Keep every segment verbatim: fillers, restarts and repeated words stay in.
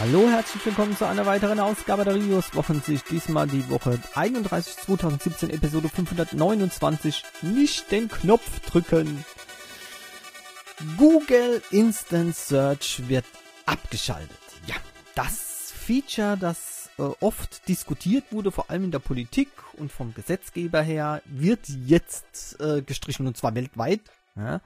Hallo, herzlich willkommen zu einer weiteren Ausgabe der Rios Wochensicht. Diesmal die Woche einunddreißig zweitausendsiebzehn, Episode fünfhundertneunundzwanzig. Nicht den Knopf drücken. Google Instant Search wird abgeschaltet. Ja, das Feature, das äh, oft diskutiert wurde, vor allem in der Politik und vom Gesetzgeber her, wird jetzt äh, gestrichen, und zwar weltweit. Ja.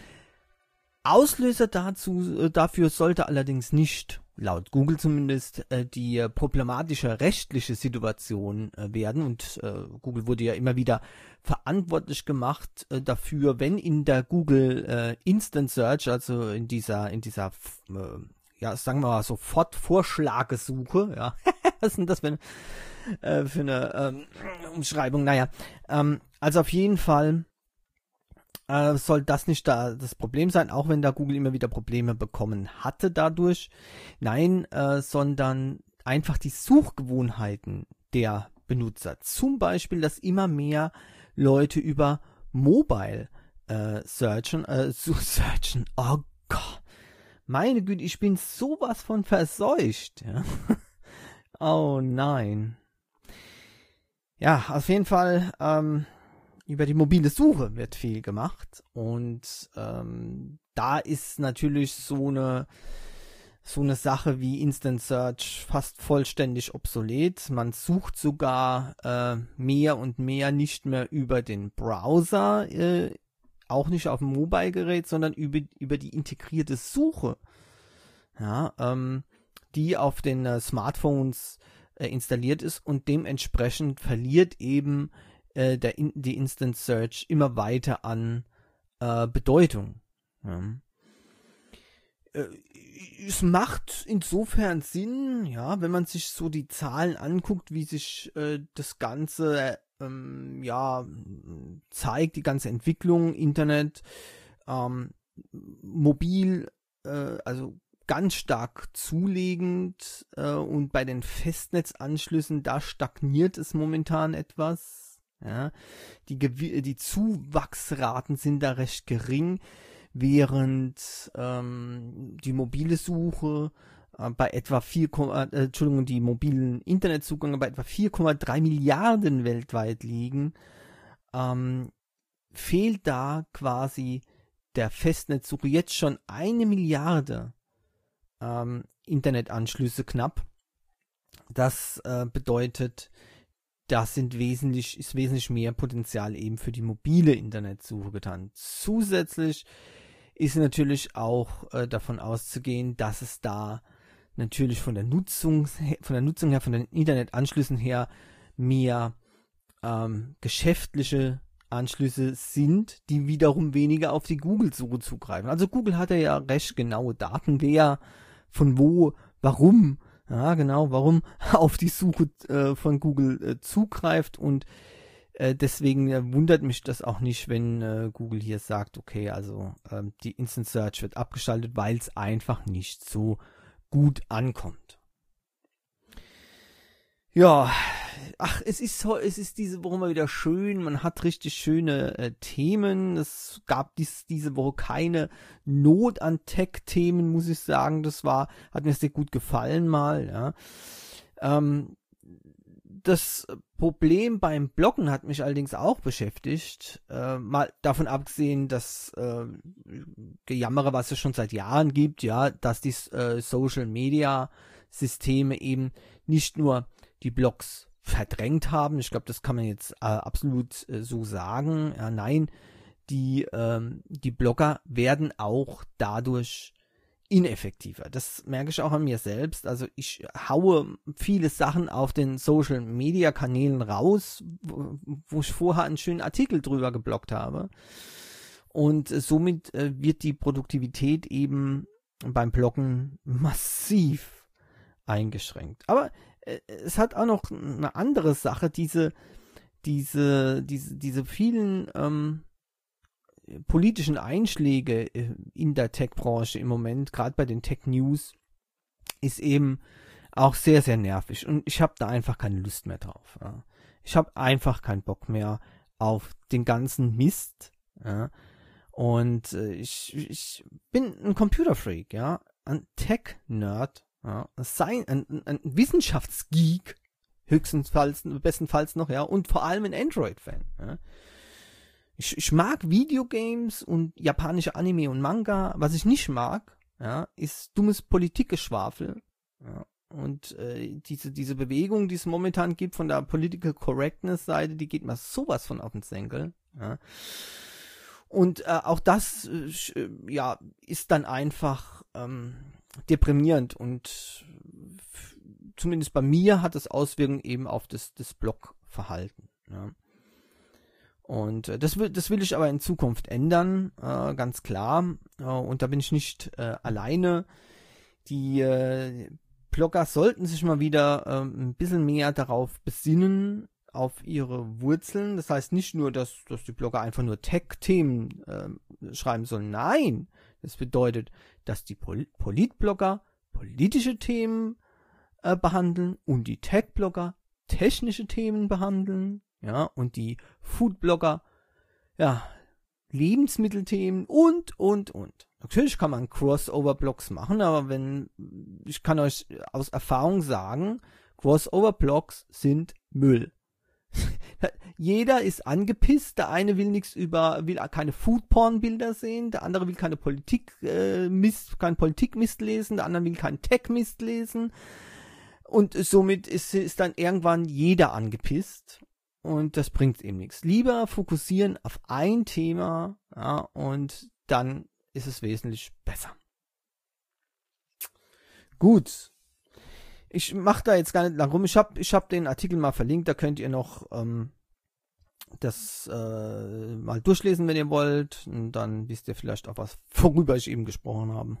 Auslöser dazu, äh, dafür sollte allerdings nicht, laut Google zumindest, äh, die äh, problematische rechtliche Situation äh, werden. Und äh, Google wurde ja immer wieder verantwortlich gemacht äh, dafür, wenn in der Google äh, Instant Search, also in dieser, in dieser, äh, ja, sagen wir mal, Sofort-Vorschlagesuche, ja, was ist denn das für eine, äh, für eine ähm, Umschreibung? Naja, ähm, also auf jeden Fall äh, soll das nicht da das Problem sein, auch wenn da Google immer wieder Probleme bekommen hatte dadurch. Nein, äh, sondern einfach die Suchgewohnheiten der Benutzer. Zum Beispiel, dass immer mehr Leute über Mobile äh, searchen, äh, searchen. Oh Gott. Meine Güte, ich bin sowas von verseucht. Ja. Oh nein. Ja, auf jeden Fall, ähm, über die mobile Suche wird viel gemacht. Und ähm, da ist natürlich so eine so eine Sache wie Instant Search fast vollständig obsolet. Man sucht sogar äh, mehr und mehr nicht mehr über den Browser, äh, auch nicht auf dem Mobile-Gerät, sondern über, über die integrierte Suche, ja, ähm, die auf den äh, Smartphones äh, installiert ist, und dementsprechend verliert eben äh, der in, die Instant Search immer weiter an äh, Bedeutung. Ja. Äh, es macht insofern Sinn, ja, wenn man sich so die Zahlen anguckt, wie sich äh, das Ganze ähm, ja zeigt, die ganze Entwicklung, Internet, ähm, mobil, äh, also ganz stark zulegend, äh, und bei den Festnetzanschlüssen, da stagniert es momentan etwas. Ja. Die, Gew- die Zuwachsraten sind da recht gering, während ähm, die mobile Suche äh, bei etwa vier, äh, Entschuldigung, die mobilen Internetzugänge bei etwa vier Komma drei Milliarden weltweit liegen, ähm, fehlt da quasi der Festnetzsuche jetzt schon eine Milliarde ähm, Internetanschlüsse knapp. Das äh, bedeutet, das sind wesentlich, ist wesentlich mehr Potenzial eben für die mobile Internetsuche getan. Zusätzlich ist natürlich auch äh, davon auszugehen, dass es da natürlich von der Nutzung, von der Nutzung her, von den Internetanschlüssen her mehr ähm, geschäftliche Anschlüsse sind, die wiederum weniger auf die Google-Suche zugreifen. Also Google hat ja recht genaue Daten, wer von wo, warum, ja genau, warum auf die Suche äh, von Google äh, zugreift, und äh, deswegen äh, wundert mich das auch nicht, wenn äh, Google hier sagt, okay, also ähm, die Instant Search wird abgeschaltet, weil es einfach nicht so gut ankommt. Ja, ach, es ist es ist diese Woche mal wieder schön, man hat richtig schöne äh, Themen. Es gab dies, diese Woche keine Not an Tech-Themen, muss ich sagen. Das war, hat mir sehr gut gefallen mal, ja. Ähm, das Problem beim Bloggen hat mich allerdings auch beschäftigt. Äh, mal davon abgesehen, dass äh, Gejammere, was es schon seit Jahren gibt, ja, dass die äh, Social-Media-Systeme eben nicht nur die Blogs verdrängt haben. Ich glaube, das kann man jetzt äh, absolut äh, so sagen. Ja, nein, die, ähm, die Blogger werden auch dadurch ineffektiver. Das merke ich auch an mir selbst. Also ich haue viele Sachen auf den Social-Media-Kanälen raus, wo, wo ich vorher einen schönen Artikel drüber gebloggt habe. Und äh, somit äh, wird die Produktivität eben beim Bloggen massiv eingeschränkt. Aber es hat auch noch eine andere Sache, diese, diese, diese, diese vielen ähm, politischen Einschläge in der Tech-Branche im Moment, gerade bei den Tech-News, ist eben auch sehr, sehr nervig. Und ich habe da einfach keine Lust mehr drauf. Ja. Ich habe einfach keinen Bock mehr auf den ganzen Mist. Ja. Und äh, ich, ich bin ein Computerfreak, ja, ein Tech-Nerd. Ja, sein, ein, ein Wissenschaftsgeek, höchstenfalls, bestenfalls noch, ja, und vor allem ein Android-Fan. Ja. Ich, ich mag Videogames und japanische Anime und Manga. Was ich nicht mag, ja, ist dummes Politikgeschwafel. Ja. Und äh, diese, diese Bewegung, die es momentan gibt von der Political Correctness-Seite, die geht mir sowas von auf den Senkel. Ja. Und äh, auch das äh, ja, ist dann einfach ähm, deprimierend und f- zumindest bei mir hat es Auswirkungen eben auf das, das Blogverhalten. Ja. Und äh, das will, das will ich aber in Zukunft ändern, äh, ganz klar. Äh, und da bin ich nicht äh, alleine. Die äh, Blogger sollten sich mal wieder äh, ein bisschen mehr darauf besinnen, auf ihre Wurzeln. Das heißt nicht nur, dass, dass die Blogger einfach nur Tech-Themen äh, schreiben sollen. Nein, das bedeutet, dass die Pol- Politblogger politische Themen äh, behandeln und die Tech-Blogger technische Themen behandeln. Ja, und die Food-Blogger, ja, Lebensmittelthemen und, und, und. Natürlich kann man Crossover-Blogs machen, aber wenn, ich kann euch aus Erfahrung sagen, Crossover-Blogs sind Müll. Jeder ist angepisst, der eine will nichts über, will keine Food-Porn-Bilder sehen, der andere will keine Politik, äh, Mist, kein Politik-Mist lesen, der andere will keinen Tech-Mist lesen. Und somit ist, ist dann irgendwann jeder angepisst. Und das bringt eben nichts. Lieber fokussieren auf ein Thema, ja, und dann ist es wesentlich besser. Gut. Ich mache da jetzt gar nicht lang rum. Ich habe ich hab den Artikel mal verlinkt. Da könnt ihr noch ähm, das äh, mal durchlesen, wenn ihr wollt. Und dann wisst ihr vielleicht auch was, worüber ich eben gesprochen habe.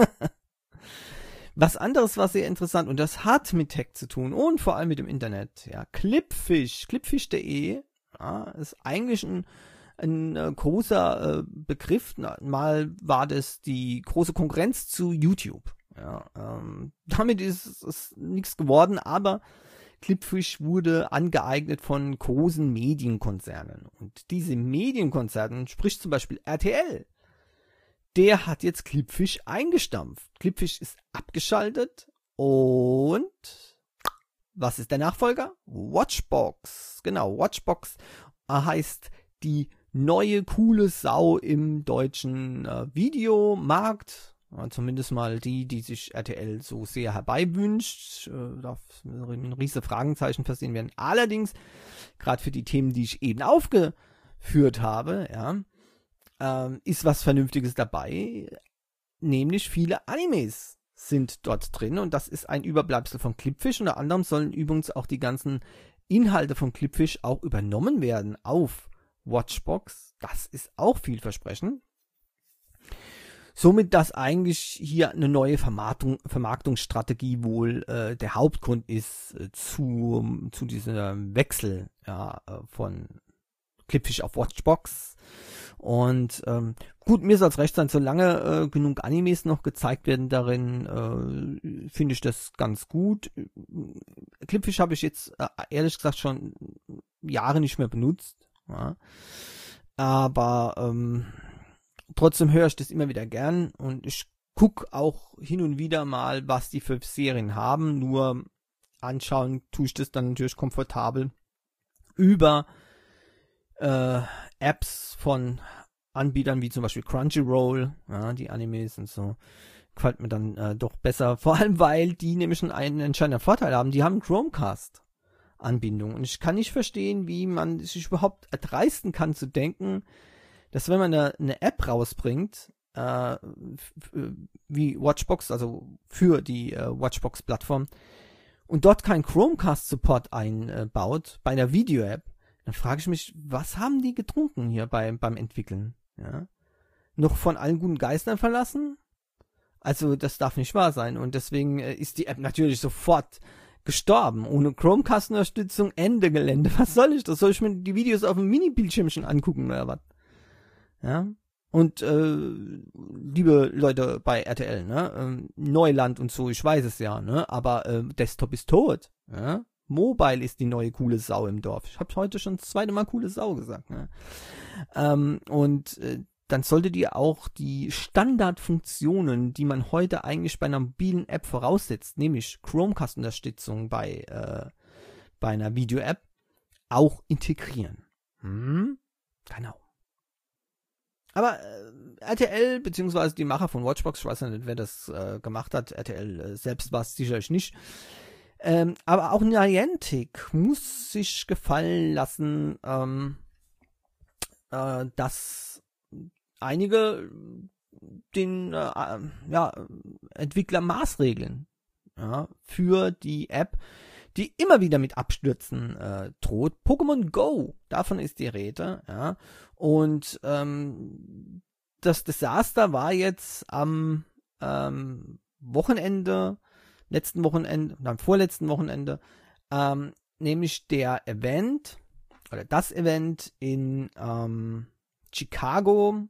Was anderes war sehr interessant und das hat mit Tech zu tun und vor allem mit dem Internet. Ja, Clipfish, clipfish punkt de, ja, ist eigentlich ein, ein äh, großer äh, Begriff. Na, mal war das die große Konkurrenz zu YouTube. Ja, ähm, damit ist es nichts geworden, aber Clipfish wurde angeeignet von großen Medienkonzernen. Und diese Medienkonzerne, sprich zum Beispiel R T L, der hat jetzt Clipfish eingestampft. Clipfish ist abgeschaltet und was ist der Nachfolger? Watchbox. Genau, Watchbox heißt die neue coole Sau im deutschen äh, Videomarkt. Ja, zumindest mal die, die sich R T L so sehr herbeiwünscht. Äh, darf ein riesiges Fragenzeichen versehen werden. Allerdings, gerade für die Themen, die ich eben aufgeführt habe, ja, ist was Vernünftiges dabei, nämlich viele Animes sind dort drin und das ist ein Überbleibsel von Clipfish. Unter anderem sollen übrigens auch die ganzen Inhalte von Clipfish auch übernommen werden auf Watchbox. Das ist auch vielversprechend. Somit, dass eigentlich hier eine neue Vermarktung, Vermarktungsstrategie wohl äh, der Hauptgrund ist äh, zu, zu diesem Wechsel, ja, von Clipfish auf Watchbox. Und ähm, gut, mir soll es recht sein, solange äh, genug Animes noch gezeigt werden darin, äh, finde ich das ganz gut. Clipfish habe ich jetzt äh, ehrlich gesagt schon Jahre nicht mehr benutzt. Ja. Aber ähm, trotzdem höre ich das immer wieder gern und ich gucke auch hin und wieder mal, was die für Serien haben. Nur anschauen tue ich das dann natürlich komfortabel über Äh, Apps von Anbietern wie zum Beispiel Crunchyroll, ja, die Animes und so, gefällt mir dann äh, doch besser, vor allem weil die nämlich einen entscheidenden Vorteil haben, die haben Chromecast-Anbindung und ich kann nicht verstehen, wie man sich überhaupt erdreisten kann zu denken, dass wenn man eine, eine App rausbringt, äh, wie Watchbox, also für die äh, Watchbox-Plattform und dort kein Chromecast-Support einbaut, bei einer Video-App, dann frage ich mich, was haben die getrunken hier bei, beim Entwickeln? Ja? Noch von allen guten Geistern verlassen? Also das darf nicht wahr sein. Und deswegen äh, ist die App natürlich sofort gestorben. Ohne Chromecast-Unterstützung, Ende Gelände. Was soll ich das? Soll ich mir die Videos auf dem Mini-Bildschirmchen angucken oder was? Ja. Und äh, liebe Leute bei R T L, ne? Ähm, Neuland und so, ich weiß es ja, ne? Aber äh, Desktop ist tot. Ja? Mobile ist die neue coole Sau im Dorf. Ich habe heute schon das zweite Mal coole Sau gesagt. Ne? Ähm, und äh, dann solltet ihr auch die Standardfunktionen, die man heute eigentlich bei einer mobilen App voraussetzt, nämlich Chromecast-Unterstützung bei, äh, bei einer Video-App, auch integrieren. Hm? Genau. Aber äh, R T L, beziehungsweise die Macher von Watchbox, ich weiß nicht, wer das äh, gemacht hat, R T L äh, selbst war es sicherlich nicht, ähm, aber auch Niantic muss sich gefallen lassen, ähm, äh, dass einige den äh, ja, Entwickler maßregeln, ja, für die App, die immer wieder mit Abstürzen äh, droht. Pokémon Go, davon ist die Rede, ja. Und ähm, das Desaster war jetzt am ähm, Wochenende, letzten Wochenende, am vorletzten Wochenende, ähm, nämlich der Event, oder das Event in ähm, Chicago.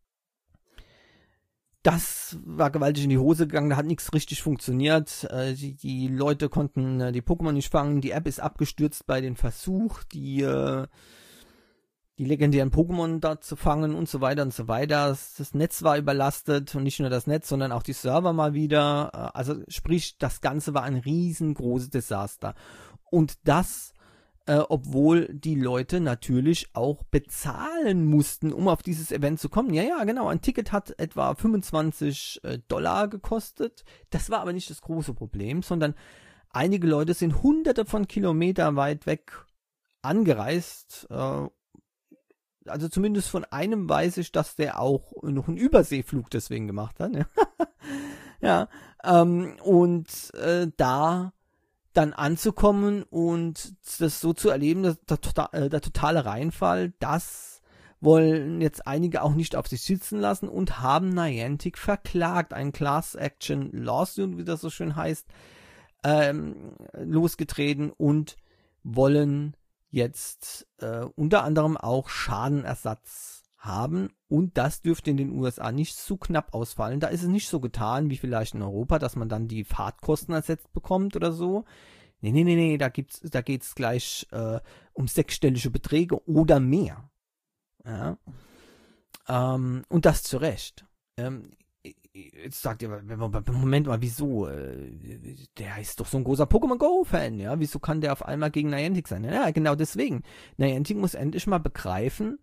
Das war gewaltig in die Hose gegangen, da hat nichts richtig funktioniert. Äh, die, die Leute konnten äh, die Pokémon nicht fangen, die App ist abgestürzt bei dem Versuch, die, äh, die legendären Pokémon da zu fangen und so weiter und so weiter. Das, das Netz war überlastet und nicht nur das Netz, sondern auch die Server mal wieder. Äh, also sprich, das Ganze war ein riesengroßes Desaster. Und das Äh, obwohl die Leute natürlich auch bezahlen mussten, um auf dieses Event zu kommen. Ja, ja, genau, ein Ticket hat etwa fünfundzwanzig Dollar gekostet. Das war aber nicht das große Problem, sondern einige Leute sind hunderte von Kilometern weit weg angereist. Äh, also zumindest von einem weiß ich, dass der auch noch einen Überseeflug deswegen gemacht hat. Ja, ähm, und äh, da dann anzukommen und das so zu erleben, dass der, der, der totale Reinfall, das wollen jetzt einige auch nicht auf sich sitzen lassen und haben Niantic verklagt, ein Class Action Lawsuit, wie das so schön heißt, ähm, losgetreten und wollen jetzt äh, unter anderem auch Schadenersatz haben, und das dürfte in den U S A nicht zu knapp ausfallen. Da ist es nicht so getan wie vielleicht in Europa, dass man dann die Fahrtkosten ersetzt bekommt oder so. Nee, nee, nee, nee, da gibt's, da geht's gleich äh, um sechsstellige Beträge oder mehr. Ja. Ähm, und das zu Recht. Ähm, jetzt sagt ihr, Moment mal, wieso? Der ist doch so ein großer Pokémon Go-Fan, ja? Wieso kann der auf einmal gegen Niantic sein? Ja, genau deswegen. Niantic muss endlich mal begreifen,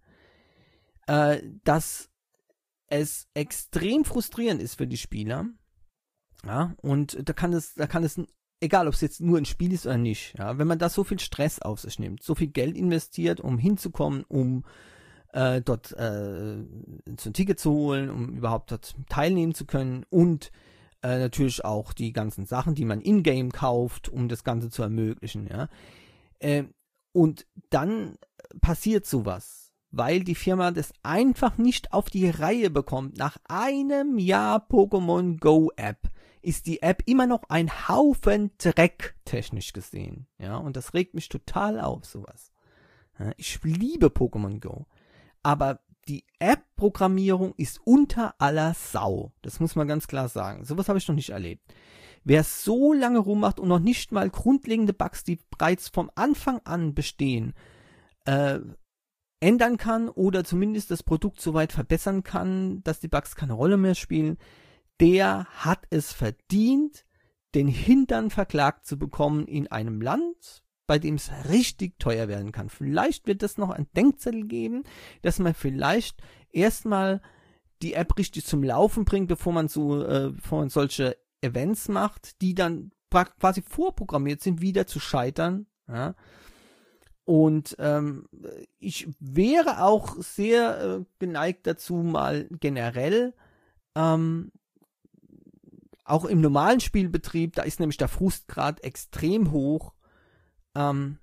dass es extrem frustrierend ist für die Spieler, ja, und da kann es, da kann es, egal ob es jetzt nur ein Spiel ist oder nicht, ja, wenn man da so viel Stress auf sich nimmt, so viel Geld investiert, um hinzukommen, um äh, dort äh, so ein Ticket zu holen, um überhaupt dort teilnehmen zu können, und äh, natürlich auch die ganzen Sachen, die man in-game kauft, um das Ganze zu ermöglichen, ja, äh, und dann passiert sowas, weil die Firma das einfach nicht auf die Reihe bekommt. Nach einem Jahr Pokémon Go App ist die App immer noch ein Haufen Dreck, technisch gesehen. Ja, und das regt mich total auf, sowas. Ja, ich liebe Pokémon Go, aber die App-Programmierung ist unter aller Sau. Das muss man ganz klar sagen. Sowas habe ich noch nicht erlebt. Wer so lange rummacht und noch nicht mal grundlegende Bugs, die bereits vom Anfang an bestehen, äh, ändern kann oder zumindest das Produkt so weit verbessern kann, dass die Bugs keine Rolle mehr spielen, der hat es verdient, den Hintern verklagt zu bekommen in einem Land, bei dem es richtig teuer werden kann. Vielleicht wird es noch ein Denkzettel geben, dass man vielleicht erstmal die App richtig zum Laufen bringt, bevor man so, äh, bevor man solche Events macht, die dann quasi vorprogrammiert sind, wieder zu scheitern, ja. Und ähm, ich wäre auch sehr äh, geneigt dazu, mal generell, ähm, auch im normalen Spielbetrieb, da ist nämlich der Frustgrad extrem hoch, ähm,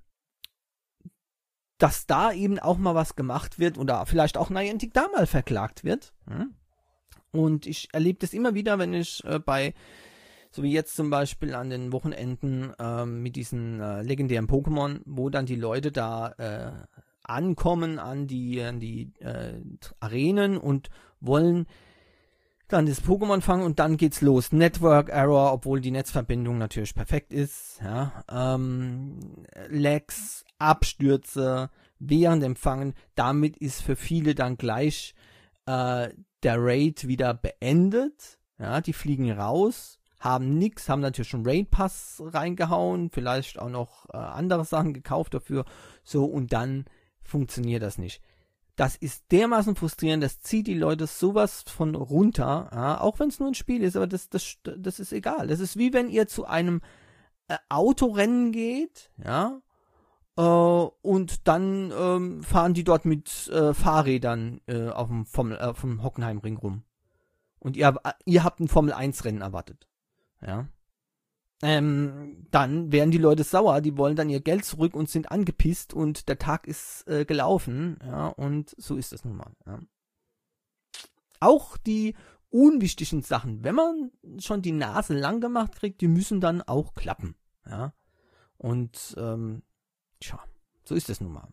dass da eben auch mal was gemacht wird oder vielleicht auch Niantic da mal verklagt wird. Hm? Und ich erlebe das immer wieder, wenn ich äh, bei, so wie jetzt zum Beispiel an den Wochenenden ähm, mit diesen äh, legendären Pokémon, wo dann die Leute da äh, ankommen an die, an die äh, Arenen und wollen dann das Pokémon fangen, und dann geht's los. Network Error, obwohl die Netzverbindung natürlich perfekt ist. Ja, ähm, Lags, Abstürze während dem Fangen. Damit ist für viele dann gleich äh, der Raid wieder beendet. Ja, die fliegen raus, haben nix, haben natürlich schon Raid Pass reingehauen, vielleicht auch noch äh, andere Sachen gekauft dafür. So, und dann funktioniert das nicht. Das ist dermaßen frustrierend, das zieht die Leute sowas von runter, ja, auch wenn es nur ein Spiel ist, aber das, das, das ist egal. Das ist wie wenn ihr zu einem äh, Autorennen geht, ja, äh, und dann ähm, fahren die dort mit äh, Fahrrädern äh, auf dem Formel, äh, vom Hockenheimring rum. Und ihr, ihr habt ein Formel eins Rennen erwartet, ja. Ähm, dann werden die Leute sauer, die wollen dann ihr Geld zurück und sind angepisst und der Tag ist äh, gelaufen, ja, und so ist das nun mal, ja. Auch die unwichtigen Sachen, wenn man schon die Nase lang gemacht kriegt, die müssen dann auch klappen, ja, und, ähm, tja, so ist das nun mal.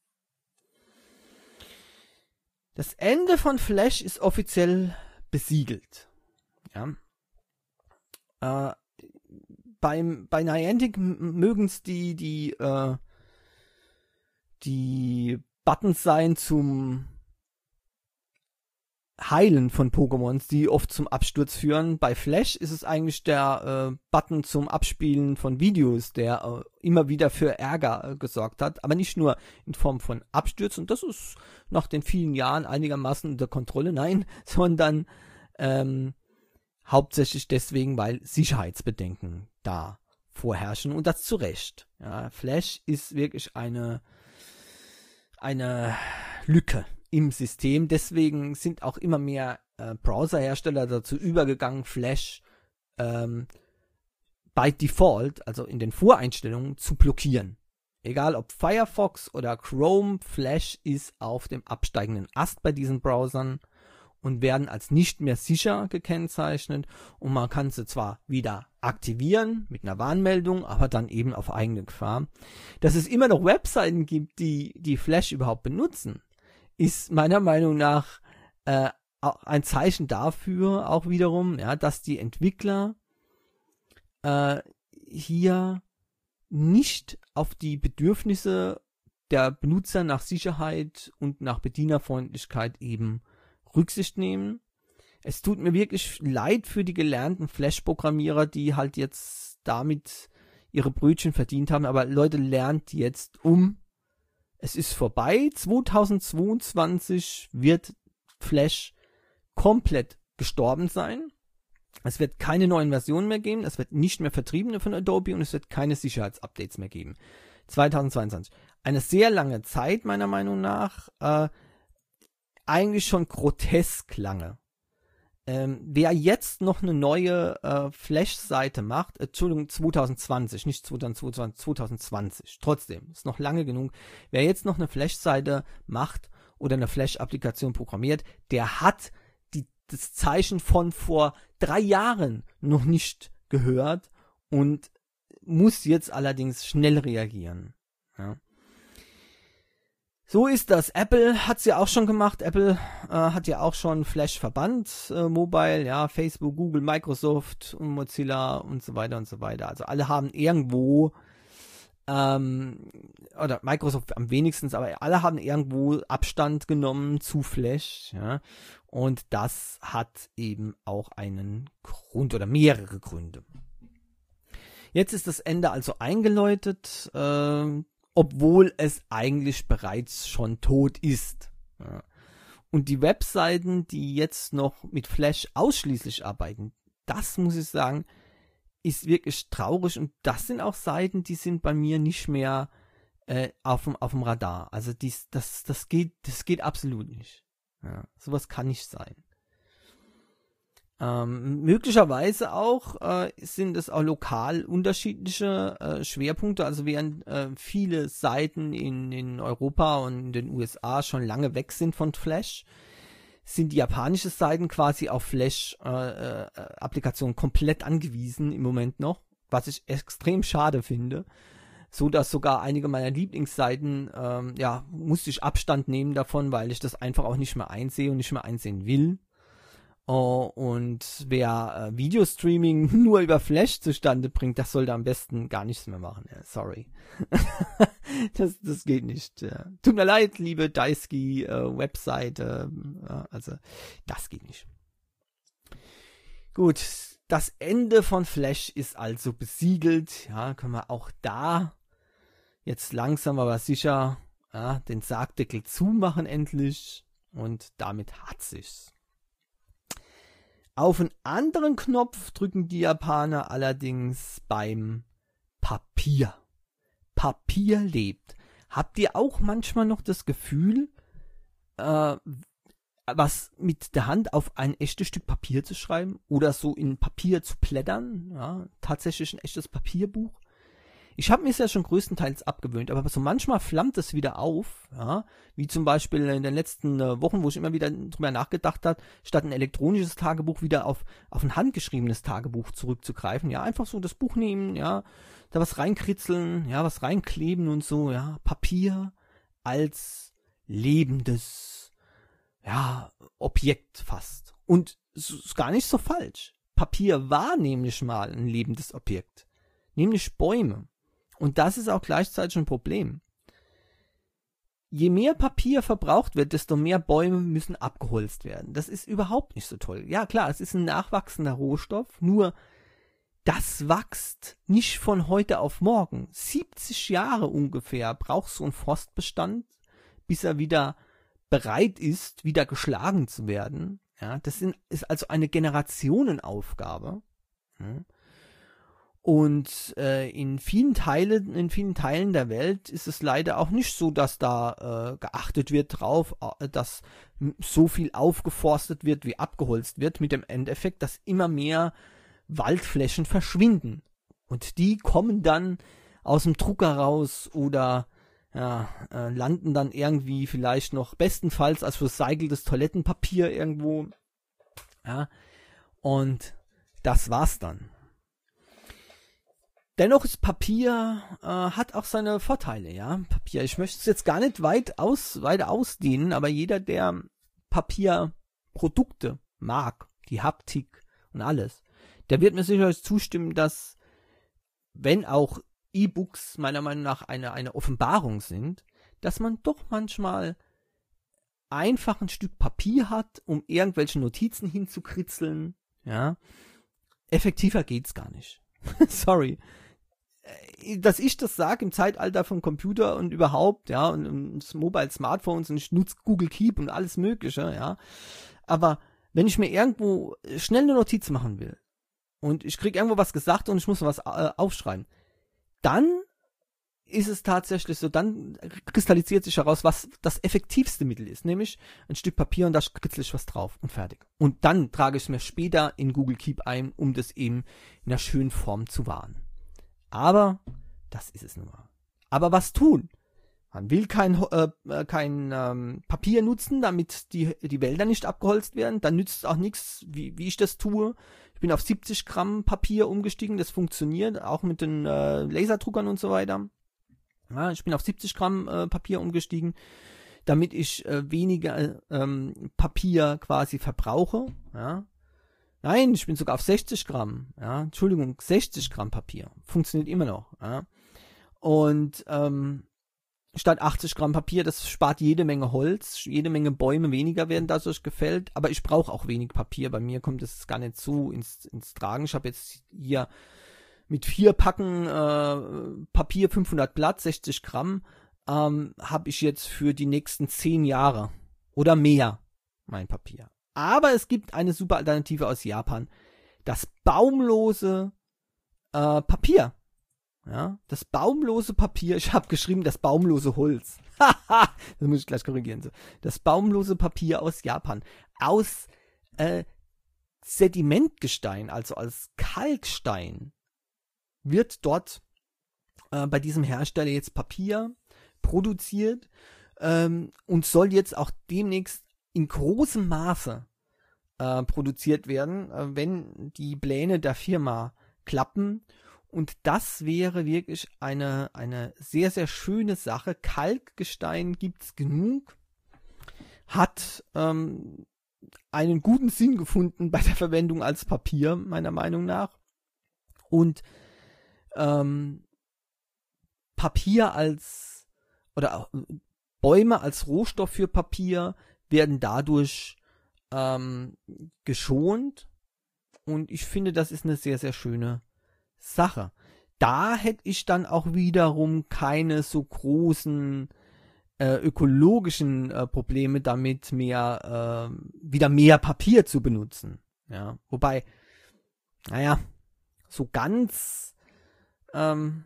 Das Ende von Flash ist offiziell besiegelt, ja, äh, Beim, bei Niantic mögen es die, die, äh, die Buttons sein zum Heilen von Pokémons, die oft zum Absturz führen. Bei Flash ist es eigentlich der äh, Button zum Abspielen von Videos, der äh, immer wieder für Ärger äh, gesorgt hat. Aber nicht nur in Form von Abstürzen, das ist nach den vielen Jahren einigermaßen unter Kontrolle, nein, sondern ähm, hauptsächlich deswegen, weil Sicherheitsbedenken da vorherrschen und das zu Recht. Ja, Flash ist wirklich eine, eine Lücke im System. Deswegen sind auch immer mehr äh, Browserhersteller dazu übergegangen, Flash ähm, by Default, also in den Voreinstellungen, zu blockieren. Egal ob Firefox oder Chrome, Flash ist auf dem absteigenden Ast bei diesen Browsern und werden als nicht mehr sicher gekennzeichnet und man kann sie zwar wieder aktivieren mit einer Warnmeldung, aber dann eben auf eigene Gefahr. Dass es immer noch Webseiten gibt, die die Flash überhaupt benutzen, ist meiner Meinung nach äh, ein Zeichen dafür auch wiederum, ja, dass die Entwickler äh, hier nicht auf die Bedürfnisse der Benutzer nach Sicherheit und nach Bedienerfreundlichkeit eben Rücksicht nehmen. Es tut mir wirklich leid für die gelernten Flash-Programmierer, die halt jetzt damit ihre Brötchen verdient haben, aber Leute, lernt jetzt um. Es ist vorbei. zweitausendzweiundzwanzig wird Flash komplett gestorben sein. Es wird keine neuen Versionen mehr geben, es wird nicht mehr vertrieben von Adobe und es wird keine Sicherheitsupdates mehr geben. zweitausendzweiundzwanzig. Eine sehr lange Zeit, meiner Meinung nach, äh, eigentlich schon grotesk lange. Ähm, wer jetzt noch eine neue äh, Flash-Seite macht, äh, Entschuldigung, zweitausendzwanzig, nicht zweitausendzweiundzwanzig, zweitausendzwanzig, trotzdem, ist noch lange genug. Wer jetzt noch eine Flash-Seite macht oder eine Flash-Applikation programmiert, der hat die, das Zeichen von vor drei Jahren noch nicht gehört und muss jetzt allerdings schnell reagieren. Ja. So ist das. Apple hat's ja auch schon gemacht. Apple äh, hat ja auch schon Flash verbannt, äh, Mobile, ja, Facebook, Google, Microsoft und Mozilla und so weiter und so weiter. Also alle haben irgendwo, ähm, oder Microsoft am wenigsten, aber alle haben irgendwo Abstand genommen zu Flash, ja. Und das hat eben auch einen Grund oder mehrere Gründe. Jetzt ist das Ende also eingeläutet, äh, obwohl es eigentlich bereits schon tot ist. Ja. Und die Webseiten, die jetzt noch mit Flash ausschließlich arbeiten, das muss ich sagen, ist wirklich traurig. Und das sind auch Seiten, die sind bei mir nicht mehr äh, auf dem auf dem Radar. Also dies, das das geht das geht absolut nicht. Ja, sowas kann nicht sein. Ähm, möglicherweise auch äh, sind es auch lokal unterschiedliche äh, Schwerpunkte, also während äh, viele Seiten in, in Europa und in den U S A schon lange weg sind von Flash, sind die japanischen Seiten quasi auf Flash-Applikationen äh, äh, komplett angewiesen im Moment noch, was ich extrem schade finde, so dass sogar einige meiner Lieblingsseiten, ähm, ja, musste ich Abstand nehmen davon, weil ich das einfach auch nicht mehr einsehe und nicht mehr einsehen will. Oh, und wer äh, Videostreaming nur über Flash zustande bringt, das sollte am besten gar nichts mehr machen. Ja, sorry. das, das geht nicht. Ja. Tut mir leid, liebe Daisky äh, Webseite. Äh, also, das geht nicht. Gut, das Ende von Flash ist also besiegelt. Ja, können wir auch da jetzt langsam aber sicher ja, den Sargdeckel zumachen endlich. Und damit hat sich's. Auf einen anderen Knopf drücken die Japaner allerdings beim Papier. Papier lebt. Habt ihr auch manchmal noch das Gefühl, äh, was mit der Hand auf ein echtes Stück Papier zu schreiben oder so in Papier zu blättern? Ja, tatsächlich ein echtes Papierbuch. Ich habe mir es ja schon größtenteils abgewöhnt, aber so manchmal flammt es wieder auf, ja, wie zum Beispiel in den letzten äh, Wochen, wo ich immer wieder drüber nachgedacht habe, statt ein elektronisches Tagebuch wieder auf, auf ein handgeschriebenes Tagebuch zurückzugreifen, ja, einfach so das Buch nehmen, ja, da was reinkritzeln, ja, was reinkleben und so, ja, Papier als lebendes, ja, Objekt fast. Und es ist gar nicht so falsch. Papier war nämlich mal ein lebendes Objekt, nämlich Bäume. Und das ist auch gleichzeitig ein Problem. Je mehr Papier verbraucht wird, desto mehr Bäume müssen abgeholzt werden. Das ist überhaupt nicht so toll. Ja klar, es ist ein nachwachsender Rohstoff, nur das wächst nicht von heute auf morgen. siebzig Jahre ungefähr braucht so ein Forstbestand, bis er wieder bereit ist, wieder geschlagen zu werden. Ja, das sind, ist also eine Generationenaufgabe. Ja. Und äh, in vielen Teilen, in vielen Teilen der Welt ist es leider auch nicht so, dass da äh, geachtet wird drauf, äh, dass so viel aufgeforstet wird, wie abgeholzt wird, mit dem Endeffekt, dass immer mehr Waldflächen verschwinden. Und die kommen dann aus dem Drucker raus oder ja, äh, landen dann irgendwie vielleicht noch bestenfalls als recyceltes Toilettenpapier irgendwo. Ja, und das war's dann. Dennoch ist Papier, äh, hat auch seine Vorteile, ja. Papier, ich möchte es jetzt gar nicht weit aus, weiter ausdehnen, aber jeder, der Papierprodukte mag, die Haptik und alles, der wird mir sicherlich zustimmen, dass, wenn auch E-Books meiner Meinung nach eine, eine Offenbarung sind, dass man doch manchmal einfach ein Stück Papier hat, um irgendwelche Notizen hinzukritzeln, ja. Effektiver geht's gar nicht. Sorry. Dass ich das sage im Zeitalter vom Computer und überhaupt, ja, und, und Mobile Smartphones und ich nutze Google Keep und alles Mögliche, ja. Aber wenn ich mir irgendwo schnell eine Notiz machen will und ich kriege irgendwo was gesagt und ich muss was äh, aufschreiben, dann ist es tatsächlich so, dann kristallisiert sich heraus, was das effektivste Mittel ist, nämlich ein Stück Papier und da kritzel ich was drauf und fertig. Und dann trage ich es mir später in Google Keep ein, um das eben in einer schönen Form zu wahren. Aber das ist es nun mal. Aber was tun? Man will kein, äh, kein ähm, Papier nutzen, damit die, die Wälder nicht abgeholzt werden. Dann nützt es auch nichts, wie, wie ich das tue. Ich bin auf siebzig Gramm Papier umgestiegen. Das funktioniert, auch mit den äh, Laserdruckern und so weiter. Ja, ich bin auf siebzig Gramm äh, Papier umgestiegen, damit ich äh, weniger ähm, Papier quasi verbrauche. Ja. Nein, ich bin sogar auf sechzig Gramm. Ja, Entschuldigung, sechzig Gramm Papier. Funktioniert immer noch. Ja. Und ähm, statt achtzig Gramm Papier, das spart jede Menge Holz, jede Menge Bäume weniger werden dadurch gefällt, aber ich brauche auch wenig Papier. Bei mir kommt es gar nicht so ins, ins Tragen. Ich habe jetzt hier mit vier Packen äh, Papier, fünfhundert Blatt, sechzig Gramm, ähm, habe ich jetzt für die nächsten zehn Jahre oder mehr mein Papier. Aber es gibt eine super Alternative aus Japan. Das baumlose äh, Papier. Ja, das baumlose Papier. Ich habe geschrieben, das baumlose Holz. Haha, das muss ich gleich korrigieren. So. Das baumlose Papier aus Japan. Aus äh, Sedimentgestein, also als Kalkstein, wird dort äh, bei diesem Hersteller jetzt Papier produziert ähm, und soll jetzt auch demnächst in großem Maße äh, produziert werden, äh, wenn die Pläne der Firma klappen. Und das wäre wirklich eine, eine sehr, sehr schöne Sache. Kalkgestein gibt's genug. Hat ähm, einen guten Sinn gefunden bei der Verwendung als Papier, meiner Meinung nach. Und ähm, Papier als, oder auch Bäume als Rohstoff für Papier werden dadurch ähm, geschont. Und ich finde, das ist eine sehr, sehr schöne Sache. Da hätte ich dann auch wiederum keine so großen äh, ökologischen äh, Probleme damit, mehr äh, wieder mehr Papier zu benutzen. Ja, wobei, naja, so ganz ähm,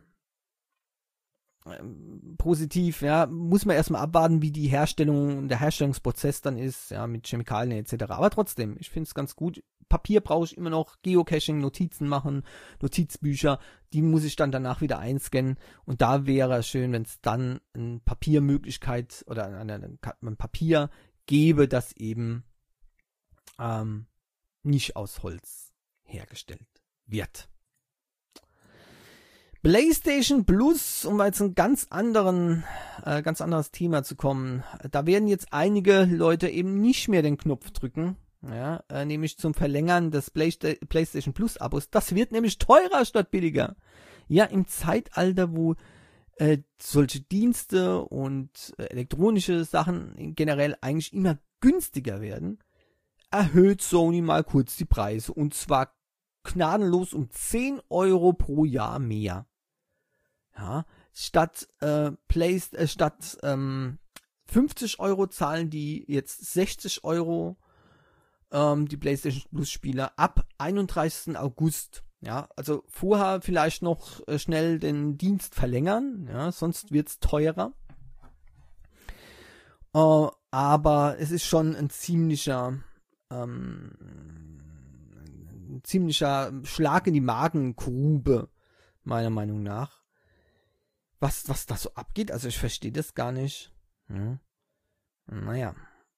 positiv, ja, muss man erstmal abwarten, wie die Herstellung, der Herstellungsprozess dann ist, ja, mit Chemikalien et cetera. Aber trotzdem, ich finde es ganz gut. Papier brauche ich immer noch, Geocaching, Notizen machen, Notizbücher, die muss ich dann danach wieder einscannen und da wäre es schön, wenn es dann eine Papiermöglichkeit oder ein, ein Papier gäbe, das eben ähm, nicht aus Holz hergestellt wird. PlayStation Plus, um jetzt ein ganz anderen, äh, ganz anderes Thema zu kommen, da werden jetzt einige Leute eben nicht mehr den Knopf drücken, ja, äh, nämlich zum Verlängern des Playsta- PlayStation Plus Abos. Das wird nämlich teurer statt billiger. Ja, im Zeitalter, wo äh, solche Dienste und äh, elektronische Sachen generell eigentlich immer günstiger werden, erhöht Sony mal kurz die Preise und zwar gnadenlos um zehn Euro pro Jahr mehr. Ja, statt äh, Play, äh, statt ähm, fünfzig Euro zahlen die jetzt sechzig Euro ähm, die PlayStation Plus Spieler ab einunddreißigsten August. Ja, also vorher vielleicht noch äh, schnell den Dienst verlängern, ja, sonst wird's teurer. Äh, aber es ist schon ein ziemlicher ähm, ein ziemlicher Schlag in die Magengrube, meiner Meinung nach. Was, was da so abgeht, also ich verstehe das gar nicht. Hm. Naja.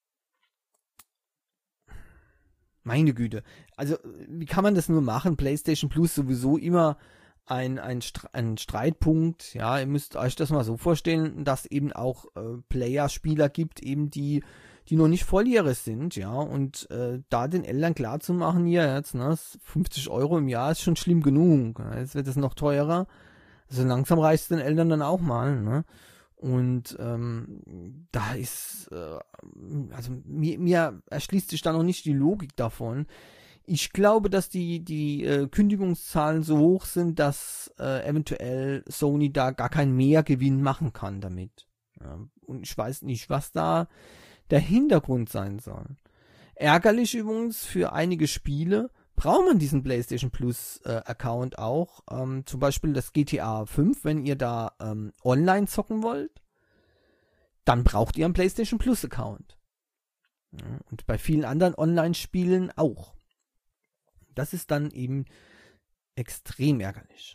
Meine Güte. Also, wie kann man das nur machen? PlayStation Plus sowieso immer ein, ein, ein Streitpunkt. Ja, ihr müsst euch das mal so vorstellen, dass eben auch äh, Player-Spieler gibt, eben die die noch nicht volljährig sind, ja, und äh, da den Eltern klar zu machen, hier jetzt, ne, fünfzig Euro im Jahr ist schon schlimm genug, jetzt wird es noch teurer, also langsam reicht es den Eltern dann auch mal, ne, und ähm, da ist, äh, also mir, mir erschließt sich da noch nicht die Logik davon. Ich glaube, dass die, die äh, Kündigungszahlen so hoch sind, dass äh, eventuell Sony da gar keinen Mehrgewinn machen kann damit, ja, und ich weiß nicht, was da der Hintergrund sein soll. Ärgerlich übrigens für einige Spiele braucht man diesen PlayStation Plus äh, Account auch. Ähm, zum Beispiel das G T A fünf, wenn ihr da ähm, online zocken wollt, dann braucht ihr einen PlayStation Plus Account. Ja, und bei vielen anderen Online-Spielen auch. Das ist dann eben extrem ärgerlich.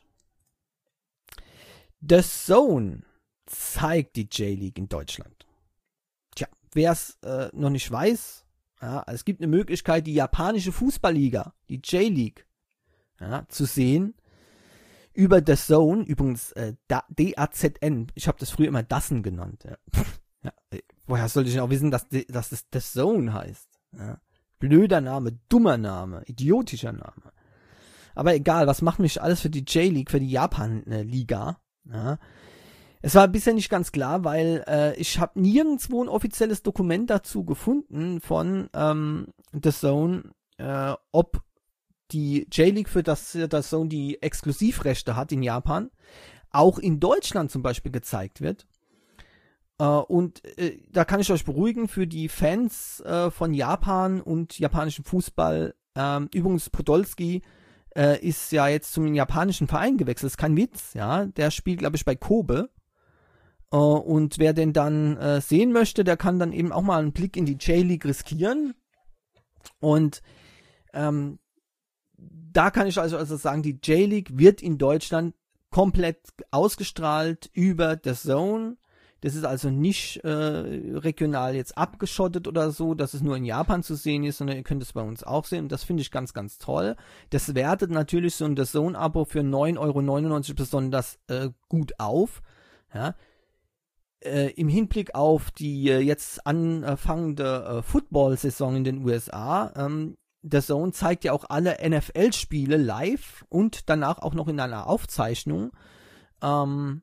The Zone zeigt die J-League in Deutschland. Wer es äh, noch nicht weiß, ja, es gibt eine Möglichkeit, die japanische Fußballliga, die J-League, ja, zu sehen über The Zone, übrigens äh, D A Z N, ich habe das früher immer Dassen genannt. Ja. Ja, woher sollte ich auch wissen, dass, dass das The Zone heißt? Ja. Blöder Name, dummer Name, idiotischer Name. Aber egal, was macht mich alles für die J-League, für die Japan-Liga? Ja. Es war bisher nicht ganz klar, weil äh, ich habe nirgendwo ein offizielles Dokument dazu gefunden von ähm, The Zone, äh, ob die J-League, für das The Zone die Exklusivrechte hat in Japan, auch in Deutschland zum Beispiel gezeigt wird. Äh, und äh, da kann ich euch beruhigen, für die Fans äh, von Japan und japanischem Fußball, äh, übrigens Podolski äh, ist ja jetzt zum japanischen Verein gewechselt, ist kein Witz, ja, der spielt, glaube ich, bei Kobe. Uh, und wer den dann uh, sehen möchte, der kann dann eben auch mal einen Blick in die J-League riskieren. Und ähm, da kann ich also, also sagen, die J-League wird in Deutschland komplett ausgestrahlt über The Zone. Das ist also nicht äh, regional jetzt abgeschottet oder so, dass es nur in Japan zu sehen ist, sondern ihr könnt es bei uns auch sehen. Und das finde ich ganz, ganz toll. Das wertet natürlich so ein The Zone-Abo für neun Euro neunundneunzig besonders äh, gut auf. Ja. äh, im Hinblick auf die äh, jetzt anfangende äh, Football-Saison in den U S A, ähm, der D A Z N zeigt ja auch alle N F L-Spiele live und danach auch noch in einer Aufzeichnung. Ähm,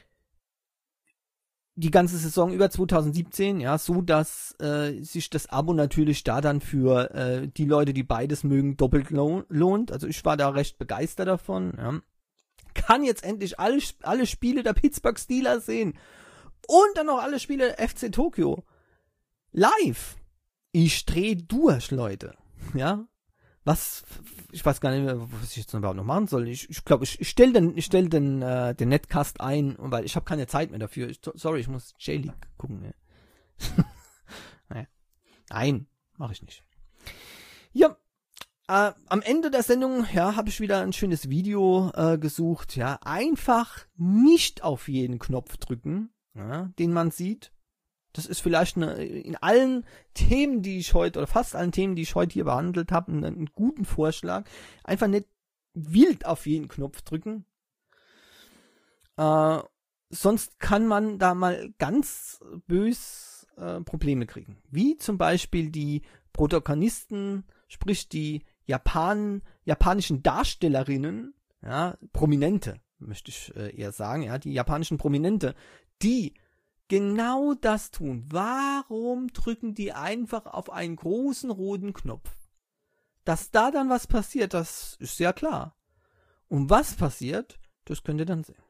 die ganze Saison über zwanzig siebzehn, ja, so dass äh, sich das Abo natürlich da dann für äh, die Leute, die beides mögen, doppelt lohn- lohnt. Also ich war da recht begeistert davon. Ja. Kann jetzt endlich alle, alle Spiele der Pittsburgh Steelers sehen und dann noch alle Spiele der F C Tokio live. Ich dreh durch, Leute. Ja, was, ich weiß gar nicht mehr, was ich jetzt überhaupt noch machen soll. Ich glaube, ich, glaub, ich, ich stelle den, ich stell den, äh, den Netcast ein, weil ich habe keine Zeit mehr dafür. Ich, sorry, ich muss J-League gucken. Ne? naja. Nein, mache ich nicht. Ja, äh, am Ende der Sendung, ja, habe ich wieder ein schönes Video äh, gesucht. Ja, einfach nicht auf jeden Knopf drücken, ja, den man sieht. Das ist vielleicht eine, in allen Themen, die ich heute, oder fast allen Themen, die ich heute hier behandelt habe, einen, einen guten Vorschlag. Einfach nicht wild auf jeden Knopf drücken. Äh, sonst kann man da mal ganz bös äh, Probleme kriegen. Wie zum Beispiel die Protagonisten, sprich die Japan, japanischen Darstellerinnen, ja, Prominente, möchte ich äh, eher sagen, ja, die japanischen Prominente, die genau das tun. Warum drücken die einfach auf einen großen roten Knopf? Dass da dann was passiert, das ist sehr klar. Und was passiert, das könnt ihr dann sehen.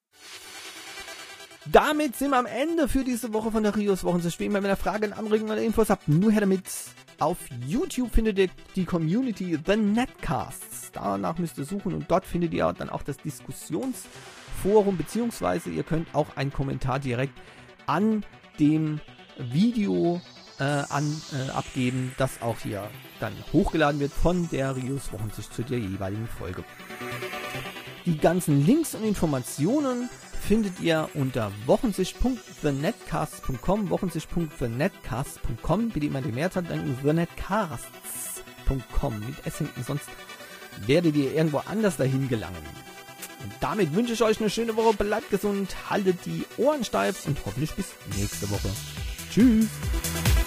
Damit sind wir am Ende für diese Woche von der Rios Wochensicht. Wenn ihr eine Frage, Anregungen oder Infos habt, nur her damit. Auf YouTube findet ihr die Community The Netcasts. Danach müsst ihr suchen und dort findet ihr dann auch das Diskussionsforum, beziehungsweise ihr könnt auch einen Kommentar direkt an dem Video äh, an, äh, abgeben, das auch hier dann hochgeladen wird von der Rios Wochensicht zu der jeweiligen Folge. Die ganzen Links und Informationen findet ihr unter wochensicht punkt the netcast punkt com, wochensicht punkt the netcast punkt com, bitte immer die Mehrzahl denken, the netcasts punkt com mit S hinten, sonst werdet ihr irgendwo anders dahin gelangen. Und damit wünsche ich euch eine schöne Woche, bleibt gesund, haltet die Ohren steif und hoffentlich bis nächste Woche. Tschüss!